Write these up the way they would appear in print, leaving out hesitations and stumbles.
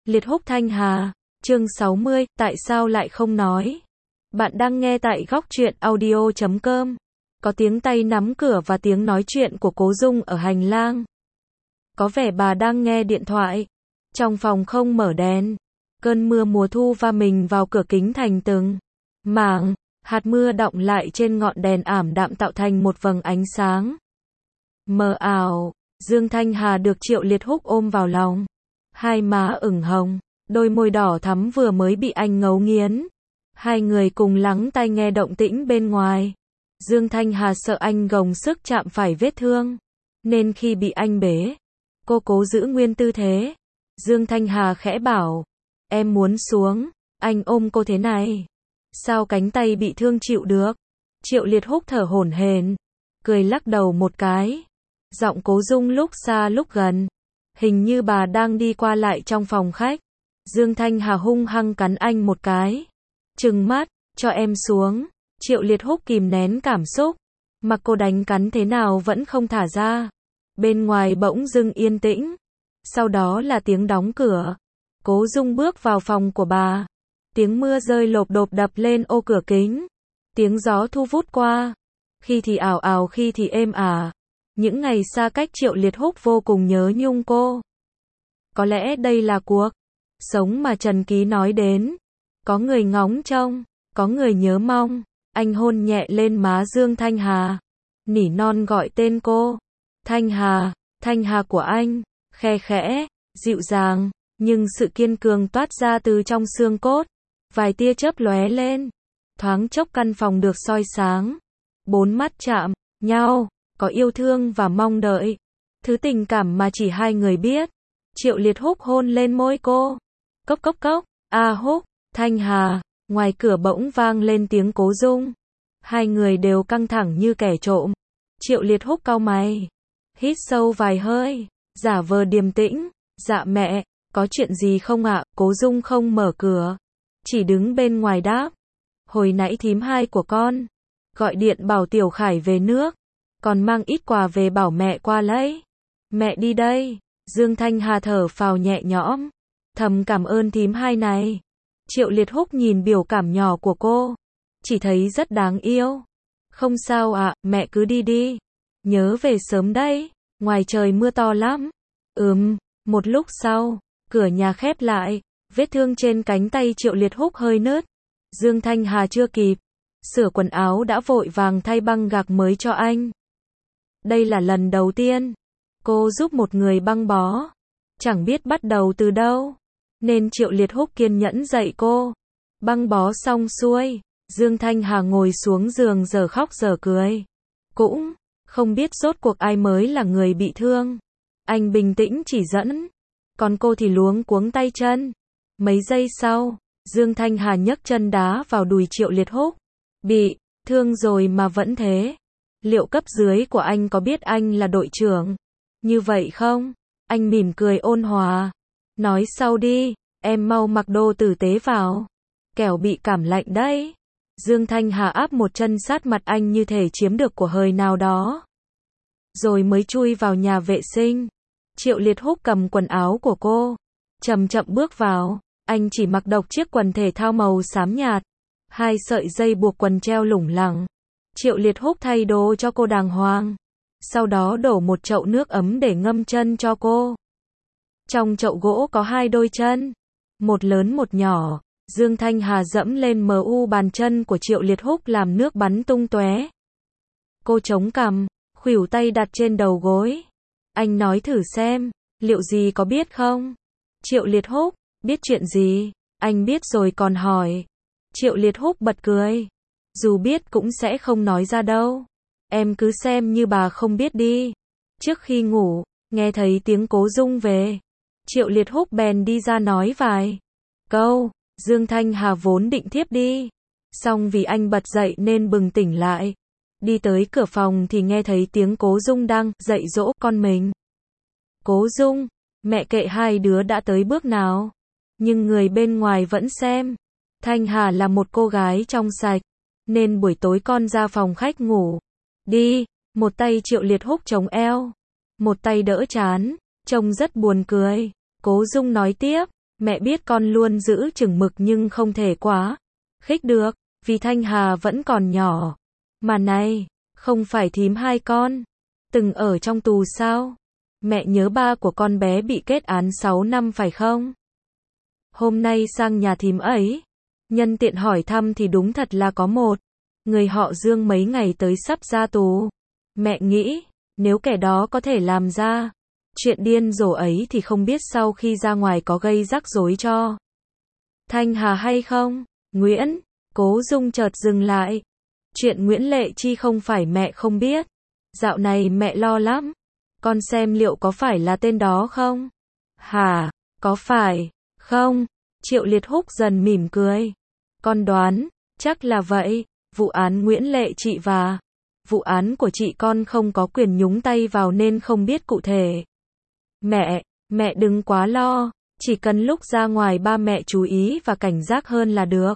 Liệt Húc Thanh Hà, chương 60, tại sao lại không nói? Bạn đang nghe tại góc truyện audio.com. Có tiếng tay nắm cửa và tiếng nói chuyện của Cố Dung ở hành lang. Có vẻ bà đang nghe điện thoại. Trong phòng không mở đèn. Cơn mưa mùa thu va mình vào cửa kính thành từng mảng. Hạt mưa đọng lại trên ngọn đèn ảm đạm tạo thành một vầng ánh sáng mờ ảo. Dương Thanh Hà được Triệu Liệt Húc ôm vào lòng. Hai má ửng hồng, đôi môi đỏ thắm vừa mới bị anh ngấu nghiến. Hai người cùng lắng tai nghe động tĩnh bên ngoài. Dương Thanh Hà sợ anh gồng sức chạm phải vết thương, nên khi bị anh bế, cô cố giữ nguyên tư thế. Dương Thanh Hà khẽ bảo, em muốn xuống, anh ôm cô thế này. Sao cánh tay bị thương chịu được? Triệu Liệt Húc thở hổn hển, cười lắc đầu một cái. Giọng Cố Dung lúc xa lúc gần. Hình như bà đang đi qua lại trong phòng khách. Dương Thanh Hà hung hăng cắn anh một cái. Trừng mắt, cho em xuống. Triệu Liệt Húc kìm nén cảm xúc. Mặc cô đánh cắn thế nào vẫn không thả ra. Bên ngoài bỗng dưng yên tĩnh. Sau đó là tiếng đóng cửa. Cố Dung bước vào phòng của bà. Tiếng mưa rơi lộp độp đập lên ô cửa kính. Tiếng gió thu vút qua. Khi thì ảo ảo khi thì êm ả. Những ngày xa cách Triệu Liệt Húc vô cùng nhớ nhung cô. Có lẽ đây là cuộc sống mà Trần Ký nói đến. Có người ngóng trông, có người nhớ mong. Anh hôn nhẹ lên má Dương Thanh Hà. Nỉ non gọi tên cô. Thanh Hà của anh. Khe khẽ, dịu dàng, nhưng sự kiên cường toát ra từ trong xương cốt. Vài tia chớp lóe lên. Thoáng chốc căn phòng được soi sáng. Bốn mắt chạm nhau. Có yêu thương và mong đợi. Thứ tình cảm mà chỉ hai người biết. Triệu Liệt Húc hôn lên môi cô. Cốc cốc cốc. A Húc, Thanh Hà. Ngoài cửa bỗng vang lên tiếng Cố Dung. Hai người đều căng thẳng như kẻ trộm. Triệu Liệt Húc cau mày. Hít sâu vài hơi. Giả vờ điềm tĩnh. Dạ mẹ, có chuyện gì không ạ? Cố Dung không mở cửa. Chỉ đứng bên ngoài đáp. Hồi nãy thím hai của con gọi điện bảo Tiểu Khải về nước. Còn mang ít quà về bảo mẹ qua lấy. Mẹ đi đây. Dương Thanh Hà thở phào nhẹ nhõm. Thầm cảm ơn thím hai này. Triệu Liệt Húc nhìn biểu cảm nhỏ của cô. Chỉ thấy rất đáng yêu. Không sao ạ, mẹ cứ đi đi. Nhớ về sớm đấy. Ngoài trời mưa to lắm. Một lúc sau, cửa nhà khép lại. Vết thương trên cánh tay Triệu Liệt Húc hơi nứt. Dương Thanh Hà chưa kịp sửa quần áo đã vội vàng thay băng gạc mới cho anh. Đây là lần đầu tiên cô giúp một người băng bó. Chẳng biết bắt đầu từ đâu, nên Triệu Liệt Húc kiên nhẫn dạy cô. Băng bó xong xuôi, Dương Thanh Hà ngồi xuống giường giờ khóc giờ cười. Cũng không biết rốt cuộc ai mới là người bị thương. Anh bình tĩnh chỉ dẫn, còn cô thì luống cuống tay chân. Mấy giây sau, Dương Thanh Hà nhấc chân đá vào đùi Triệu Liệt Húc. Bị thương rồi mà vẫn thế. Liệu cấp dưới của anh có biết anh là đội trưởng như vậy không? Anh mỉm cười ôn hòa. Nói sau đi, em mau mặc đồ tử tế vào. Kẻo bị cảm lạnh đấy. Dương Thanh Hà áp một chân sát mặt anh như thể chiếm được của hời nào đó. Rồi mới chui vào nhà vệ sinh. Triệu Liệt Húc cầm quần áo của cô. Chậm chậm bước vào. Anh chỉ mặc độc chiếc quần thể thao màu xám nhạt. Hai sợi dây buộc quần treo lủng lẳng. Triệu Liệt Húc thay đồ cho cô đàng hoàng. Sau đó đổ một chậu nước ấm để ngâm chân cho cô. Trong chậu gỗ có hai đôi chân. Một lớn một nhỏ. Dương Thanh Hà dẫm lên bàn chân của Triệu Liệt Húc làm nước bắn tung tóe. Cô chống cằm, khuỷu tay đặt trên đầu gối. Anh nói thử xem, liệu gì có biết không? Triệu Liệt Húc, biết chuyện gì? Anh biết rồi còn hỏi. Triệu Liệt Húc bật cười. Dù biết cũng sẽ không nói ra đâu. Em cứ xem như bà không biết đi. Trước khi ngủ, nghe thấy tiếng Cố Dung về. Triệu Liệt Húc bèn đi ra nói vài câu. Dương Thanh Hà vốn định thiếp đi. Xong vì anh bật dậy nên bừng tỉnh lại. Đi tới cửa phòng thì nghe thấy tiếng Cố Dung đang dạy dỗ con mình. Cố Dung, mẹ kệ hai đứa đã tới bước nào. Nhưng người bên ngoài vẫn xem. Thanh Hà là một cô gái trong sạch. Nên buổi tối con ra phòng khách ngủ. Đi, một tay Triệu Liệt Húc chống eo. Một tay đỡ trán, trông rất buồn cười. Cố Dung nói tiếp, Mẹ biết con luôn giữ chừng mực nhưng không thể quá khích được, vì Thanh Hà vẫn còn nhỏ. Mà này, không phải thím hai con từng ở trong tù sao? Mẹ nhớ ba của con bé bị kết án 6 năm phải không? Hôm nay sang nhà thím ấy, nhân tiện hỏi thăm thì đúng thật là có một người họ Dương mấy ngày tới sắp ra tù. Mẹ nghĩ, nếu kẻ đó có thể làm ra chuyện điên rồ ấy thì không biết sau khi ra ngoài có gây rắc rối cho Thanh Hà hay không? Nguyễn, Cố Dung chợt dừng lại. Chuyện Nguyễn Lệ Chi không phải mẹ không biết. Dạo này mẹ lo lắm. Con xem liệu có phải là tên đó không? Hả, có phải không? Triệu Liệt Húc dần mỉm cười. Con đoán, chắc là vậy. Vụ án Nguyễn Lệ Chi và vụ án của chị con không có quyền nhúng tay vào nên không biết cụ thể. Mẹ đừng quá lo. Chỉ cần lúc ra ngoài ba mẹ chú ý và cảnh giác hơn là được.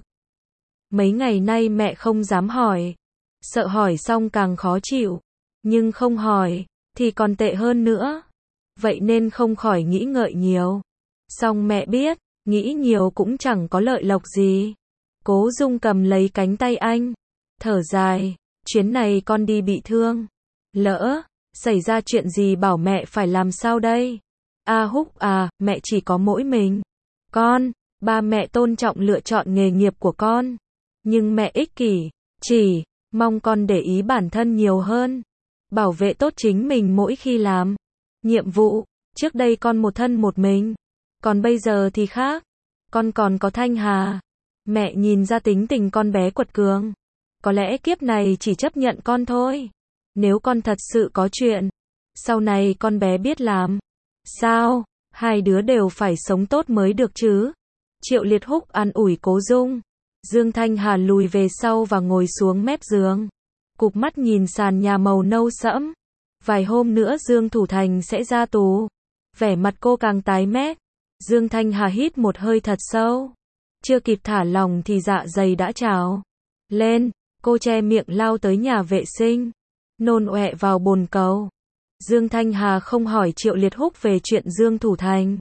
Mấy ngày nay mẹ không dám hỏi. Sợ hỏi xong càng khó chịu. Nhưng không hỏi thì còn tệ hơn nữa. Vậy nên không khỏi nghĩ ngợi nhiều. Xong mẹ biết, nghĩ nhiều cũng chẳng có lợi lộc gì. Cố Dung cầm lấy cánh tay anh. Thở dài, chuyến này con đi bị thương. Lỡ xảy ra chuyện gì bảo mẹ phải làm sao đây? Húc à, mẹ chỉ có mỗi mình con, ba mẹ tôn trọng lựa chọn nghề nghiệp của con. Nhưng mẹ ích kỷ, chỉ mong con để ý bản thân nhiều hơn. Bảo vệ tốt chính mình mỗi khi làm nhiệm vụ. Trước đây con một thân một mình. Còn bây giờ thì khác. Con còn có Thanh Hà. Mẹ nhìn ra tính tình con bé quật cường. Có lẽ kiếp này chỉ chấp nhận con thôi. Nếu con thật sự có chuyện, sau này con bé biết làm sao? Hai đứa đều phải sống tốt mới được chứ. Triệu Liệt Húc an ủi Cố Dung. Dương Thanh Hà lùi về sau và ngồi xuống mép giường. Cụp mắt nhìn sàn nhà màu nâu sẫm. Vài hôm nữa Dương Thủ Thành sẽ ra tù. Vẻ mặt cô càng tái mét. Dương Thanh Hà hít một hơi thật sâu. Chưa kịp thả lỏng thì dạ dày đã trào lên. Cô che miệng lao tới nhà vệ sinh. Nôn ọe vào bồn cầu. Dương Thanh Hà không hỏi Triệu Liệt Húc về chuyện Dương Thủ Thành.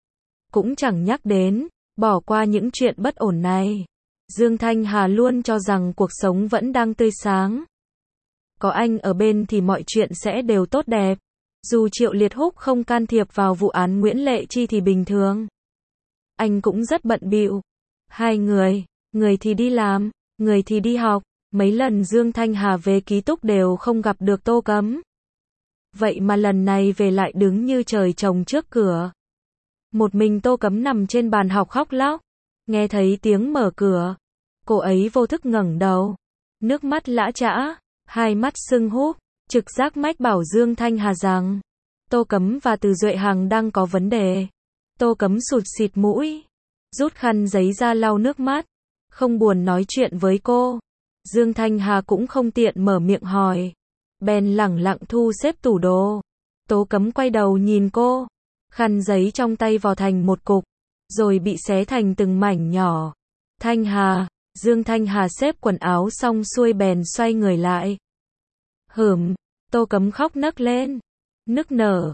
Cũng chẳng nhắc đến, bỏ qua những chuyện bất ổn này. Dương Thanh Hà luôn cho rằng cuộc sống vẫn đang tươi sáng. Có anh ở bên thì mọi chuyện sẽ đều tốt đẹp. Dù Triệu Liệt Húc không can thiệp vào vụ án Nguyễn Lệ Chi thì bình thường. Anh cũng rất bận bịu. Hai người thì đi làm, người thì đi học. Mấy lần Dương Thanh Hà về ký túc đều không gặp được Tô Cấm. Vậy mà lần này về lại đứng như trời trồng trước cửa. Một mình Tô Cấm nằm trên bàn học khóc lóc. Nghe thấy tiếng mở cửa, cô ấy vô thức ngẩng đầu. Nước mắt lã chã, hai mắt sưng húp, trực giác mách bảo Dương Thanh Hà rằng Tô Cấm và Từ Duệ Hằng đang có vấn đề. Tô Cấm sụt sịt mũi, rút khăn giấy ra lau nước mắt, không buồn nói chuyện với cô. Dương Thanh Hà cũng không tiện mở miệng hỏi, bèn lẳng lặng thu xếp tủ đồ. Tô Cấm quay đầu nhìn cô, khăn giấy trong tay vò thành một cục, rồi bị xé thành từng mảnh nhỏ. Thanh Hà, Dương Thanh Hà xếp quần áo xong xuôi bèn xoay người lại. Tô Cấm khóc nấc lên, nức nở,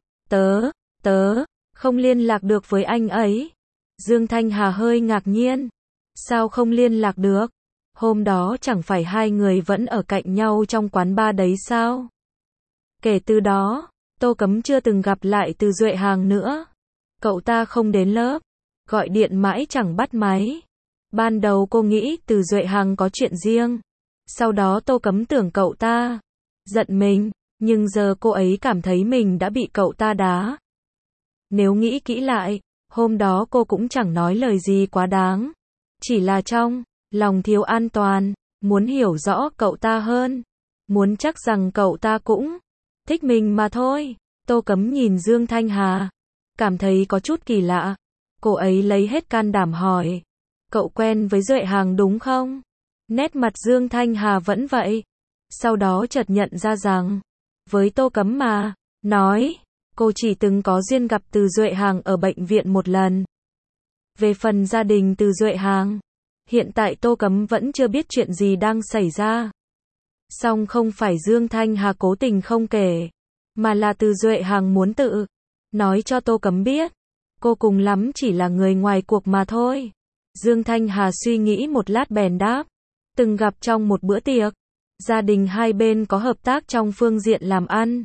tớ không liên lạc được với anh ấy. Dương Thanh Hà hơi ngạc nhiên, sao không liên lạc được? Hôm đó chẳng phải hai người vẫn ở cạnh nhau trong quán bar đấy sao? Kể từ đó, Tô Cấm chưa từng gặp lại Từ Duệ Hằng nữa. Cậu ta không đến lớp, gọi điện mãi chẳng bắt máy. Ban đầu cô nghĩ Từ Duệ Hằng có chuyện riêng. Sau đó Tô Cấm tưởng cậu ta giận mình, nhưng giờ cô ấy cảm thấy mình đã bị cậu ta đá. Nếu nghĩ kỹ lại, hôm đó cô cũng chẳng nói lời gì quá đáng. Chỉ là trong lòng thiếu an toàn, muốn hiểu rõ cậu ta hơn, muốn chắc rằng cậu ta cũng thích mình mà thôi. Tô Cấm nhìn Dương Thanh Hà, cảm thấy có chút kỳ lạ. Cô ấy lấy hết can đảm hỏi, cậu quen với Duệ Hằng đúng không? Nét mặt Dương Thanh Hà vẫn vậy. Sau đó chợt nhận ra rằng, với Tô Cấm mà nói, cô chỉ từng có duyên gặp Từ Duệ Hằng ở bệnh viện một lần. Về phần gia đình Từ Duệ Hằng, hiện tại Tô Cấm vẫn chưa biết chuyện gì đang xảy ra. Song không phải Dương Thanh Hà cố tình không kể, mà là Từ Duệ Hằng muốn tự nói cho Tô Cấm biết. Cô cùng lắm chỉ là người ngoài cuộc mà thôi. Dương Thanh Hà suy nghĩ một lát bèn đáp. Từng gặp trong một bữa tiệc. Gia đình hai bên có hợp tác trong phương diện làm ăn.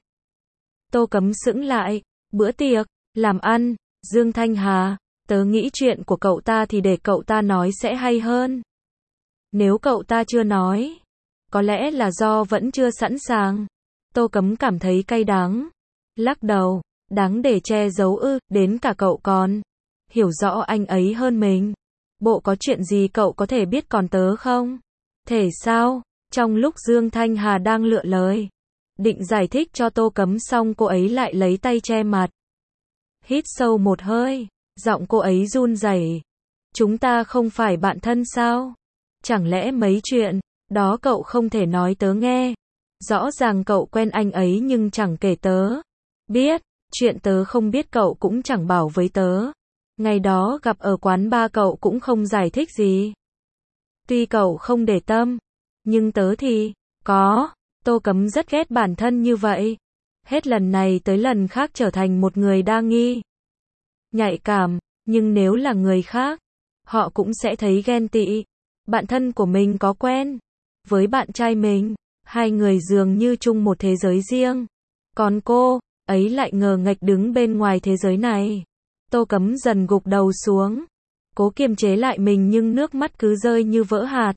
Tô Cấm sững lại. Bữa tiệc, làm ăn, Dương Thanh Hà, tớ nghĩ chuyện của cậu ta thì để cậu ta nói sẽ hay hơn. Nếu cậu ta chưa nói, có lẽ là do vẫn chưa sẵn sàng. Tô Cấm cảm thấy cay đắng. Lắc đầu, đáng để che giấu ư, đến cả cậu còn hiểu rõ anh ấy hơn mình. Bộ có chuyện gì cậu có thể biết còn tớ không? Thể sao? Trong lúc Dương Thanh Hà đang lựa lời, định giải thích cho Tô Cấm xong cô ấy lại lấy tay che mặt. Hít sâu một hơi, giọng cô ấy run rẩy. Chúng ta không phải bạn thân sao? Chẳng lẽ mấy chuyện đó cậu không thể nói tớ nghe? Rõ ràng cậu quen anh ấy nhưng chẳng kể tớ biết, chuyện tớ không biết cậu cũng chẳng bảo với tớ. Ngày đó gặp ở quán bar cậu cũng không giải thích gì. Tuy cậu không để tâm, nhưng tớ thì có. Tô Cấm rất ghét bản thân như vậy. Hết lần này tới lần khác trở thành một người đa nghi, nhạy cảm, nhưng nếu là người khác, họ cũng sẽ thấy ghen tị. Bạn thân của mình có quen với bạn trai mình, hai người dường như chung một thế giới riêng. Còn cô ấy lại ngờ nghệch đứng bên ngoài thế giới này. Tô Cấm dần gục đầu xuống, cố kiềm chế lại mình nhưng nước mắt cứ rơi như vỡ hạt.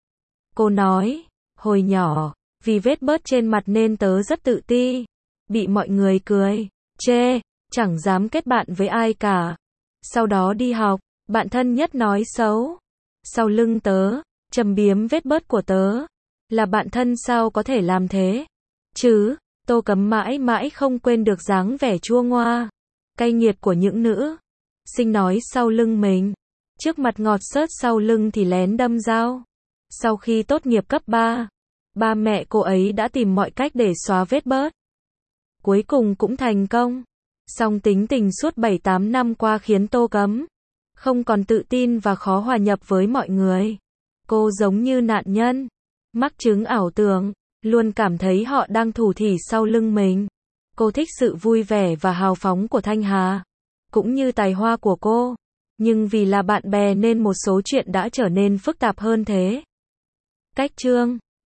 Cô nói, hồi nhỏ, vì vết bớt trên mặt nên tớ rất tự ti, bị mọi người cười, chê, chẳng dám kết bạn với ai cả. Sau đó đi học, bạn thân nhất nói xấu sau lưng tớ, châm biếm vết bớt của tớ. Là bạn thân sao có thể làm thế chứ? Tô Cấm mãi mãi không quên được dáng vẻ chua ngoa, cay nghiệt của những nữ sinh nói sau lưng mình. Trước mặt ngọt xớt, sau lưng thì lén đâm dao. Sau khi tốt nghiệp cấp 3, ba mẹ cô ấy đã tìm mọi cách để xóa vết bớt. Cuối cùng cũng thành công. Song tính tình suốt 7-8 năm qua khiến Tô Cấm không còn tự tin và khó hòa nhập với mọi người. Cô giống như nạn nhân mắc chứng ảo tưởng, luôn cảm thấy họ đang thủ thỉ sau lưng mình. Cô thích sự vui vẻ và hào phóng của Thanh Hà, cũng như tài hoa của cô. Nhưng vì là bạn bè nên một số chuyện đã trở nên phức tạp hơn thế. Cách chương